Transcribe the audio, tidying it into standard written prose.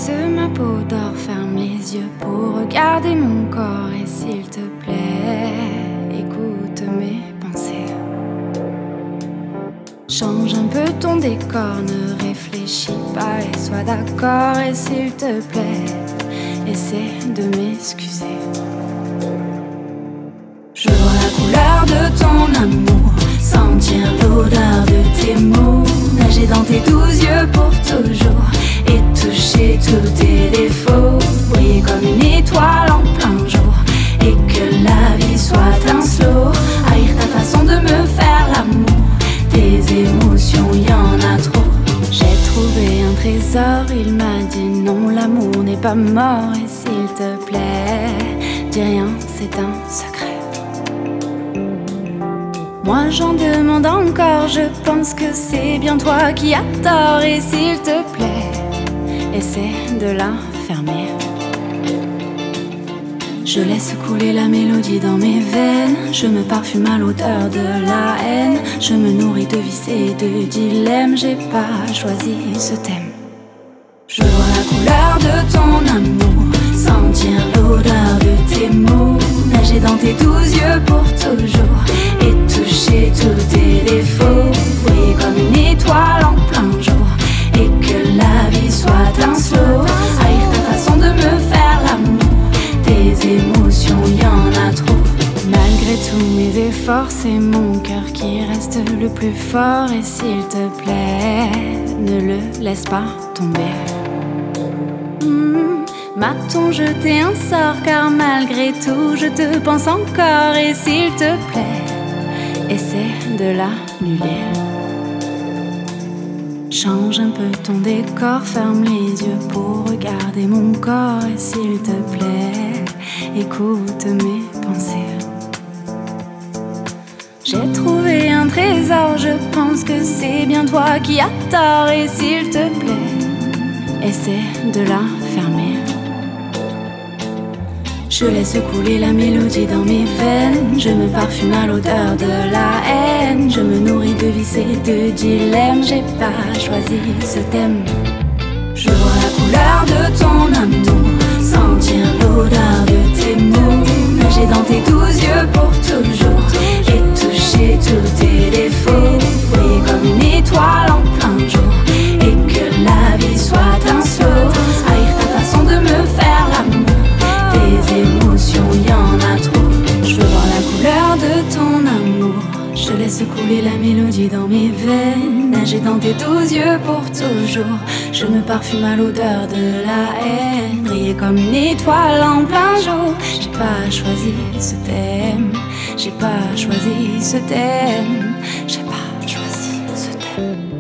Écoute ma peau d'or, ferme les yeux pour regarder mon corps. Et s'il te plaît, écoute mes pensées. Change un peu ton décor, ne réfléchis pas et sois d'accord. Et s'il te plaît, essaie de m'excuser. Je vois la couleur de ton amour, sentir l'odeur de tes mots, nager dans tes 12 yeux pour toujours et toucher tous tes défauts, briller comme une étoile en plein jour et que la vie soit un slow. Haïr ta façon de me faire l'amour, tes émotions, y en a trop. J'ai trouvé un trésor, il m'a dit non, l'amour n'est pas mort. Et s'il te plaît, dis rien, c'est un secret. Moi j'en demande encore, je pense que c'est bien toi qui as tort. Et s'il te plaît, essaie de la fermer. Je laisse couler la mélodie dans mes veines, je me parfume à l'odeur de la haine. Je me nourris de vices et de dilemmes, j'ai pas choisi ce thème. Je vois la couleur de ton amour, sentir l'odeur de tes mots, nager dans tes 12 yeux pour toujours et toucher tous tes défauts, briller comme une étoile en plein jour et que la vie soit un slow. Haïr ta façon de me faire l'amour, tes émotions, y en a trop. Malgré tous mes efforts, c'est mon cœur qui reste le plus fort. Et s'il te plaît, ne le laisse pas tomber. M'a-t-on jeté un sort, car malgré tout je te pense encore. Et s'il te plaît, essaie de l'annuler. Change un peu ton décor, ferme les yeux pour regarder mon corps. Et s'il te plaît, écoute mes pensées. J'ai trouvé un trésor, je pense que c'est bien toi qui as tort. Et s'il te plaît, essaie de la fermer. Je laisse couler la mélodie dans mes veines, je me parfume à l'odeur de la haine. Je me nourris de vices et de dilemmes, j'ai pas choisi ce thème. Je vois la couleur de ton amour, sentir l'odeur de tes mots, nager dans tes 12 yeux pour toujours et toucher tous tes défauts, briller comme une étoile en plein jour et que la vie soit un slow. Haïr ta façon de me faire l'amour, tes émotions, y en a trop. Je veux voir la couleur de ton amour, je laisse couler la mélodie dans mes veines, nager dans tes 12 yeux pour toujours. Je me parfume à l'odeur de la haine, briller comme une étoile en plein jour. J'ai pas choisi ce thème, j'ai pas choisi ce thème, j'ai pas choisi ce thème.